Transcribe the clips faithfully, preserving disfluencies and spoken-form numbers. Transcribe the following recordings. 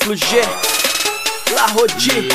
Triplo G, La Rodi.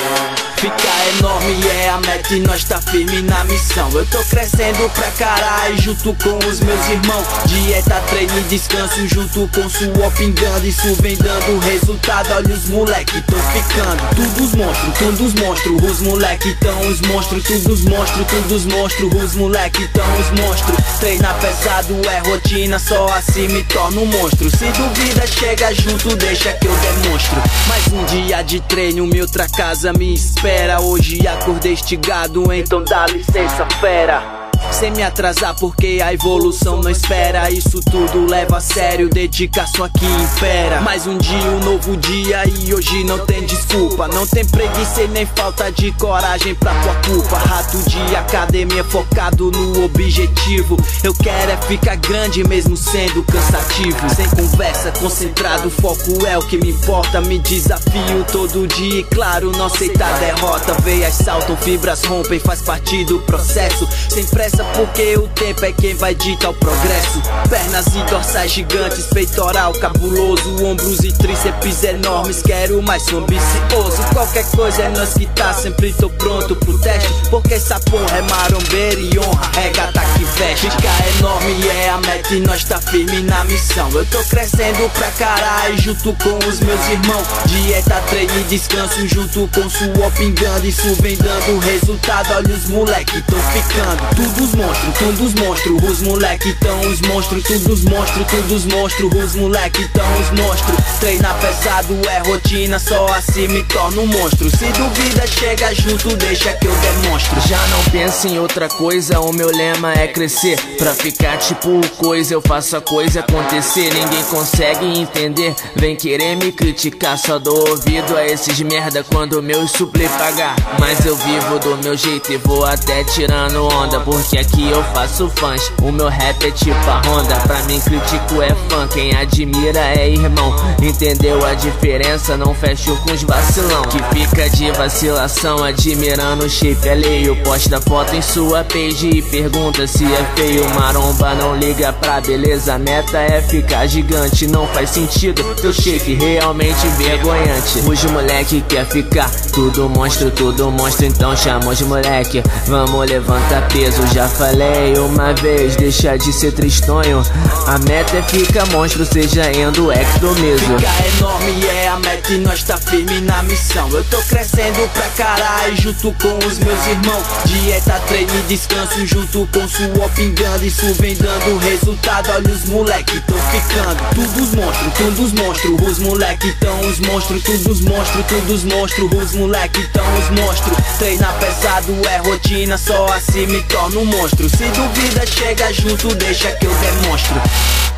Ficar enorme é a meta e nós tá firme na missão. Eu tô crescendo pra caralho junto com os meus irmãos. Dieta, treino e descanso junto com suor pingando. Isso vem dando resultado, olha os moleque tão ficando. Tudo os monstros, tudo os monstros. Os moleque tão os monstros, tudo os monstros, tudo os monstros. Os moleque tão os monstros. Treinar pesado é rotina, só assim me torno um monstro. Se duvida chega junto, deixa que eu demonstro. Mais um dia de treino, minha outra casa me espera. Hoje acordei estigado, então dá licença, fera. Sem me atrasar porque a evolução não espera. Isso tudo leva a sério, dedicação aqui impera. Mais um dia, um novo dia e hoje não tem desculpa. Não tem preguiça e nem falta de coragem pra tua culpa. Rato de academia focado no objetivo. Eu quero é ficar grande mesmo sendo cansativo. Sem conversa, concentrado, foco é o que me importa. Me desafio todo dia e claro, não aceitar derrota. Veias saltam, fibras rompem, faz parte do processo. Sem pressa porque o tempo é quem vai ditar o progresso. Pernas e dorsais gigantes, peitoral cabuloso, ombros e tríceps enormes, quero mais, sou ambicioso. Qualquer coisa é nós que tá, sempre tô pronto pro teste. Porque essa porra é marombeira e honra, é gata que veste. Ficar enorme é a meta e nós tá firme na missão. Eu tô crescendo pra caralho junto com os meus irmãos. Dieta, treino e descanso junto com suor pingando. Isso vem dando resultado, olha os moleque tão ficando. Tudo os monstros, tudo os monstros. Os moleque tão os monstros, tudo os monstros, tudo os monstros. Os moleque tão os monstros. Treinar pesado é rotina, só assim me torno um monstro. Se duvida chega junto, deixa que eu demonstro. Já não penso em outra coisa, o meu lema é crescer. Pra ficar tipo coisa, eu faço a coisa acontecer. Ninguém consegue entender, vem querer me criticar. Só dou ouvido a esses merda quando meus suplê pagar. Mas eu vivo do meu jeito e vou até tirando onda, porque aqui eu faço fãs, o meu rap é tipo a Honda. Pra mim crítico é fã, quem admira é irmão. Entendeu a diferença? Não fecho com os vacilão que fica de vacilação, admirando o shape alheio. Posta foto em sua page e pergunta se é feio. Maromba não liga pra beleza, a meta é ficar gigante. Não faz sentido, teu shape realmente vergonhante. Os moleque quer ficar tudo monstro, tudo monstro. Então chama os moleque, vamos levantar peso. Já falei uma vez, deixa de ser tristonho. A meta é ficar monstro, seja endo ecto mesmo. Ficar enorme é a meta e nós tá firme na missão. Eu tô crescendo pra caralho junto com os meus irmãos. Dieta, treino e descanso junto com suor pingando. Isso vem dando resultado, olha os moleque tão ficando. Tudo os monstros, tudo os monstros. Os moleque tão os monstros, tudo os monstros, tudo os monstros. Os moleque tão os monstros. Treinar pesado é rotina, só assim me torno um monstro. Se duvida chega junto, deixa que eu demonstro.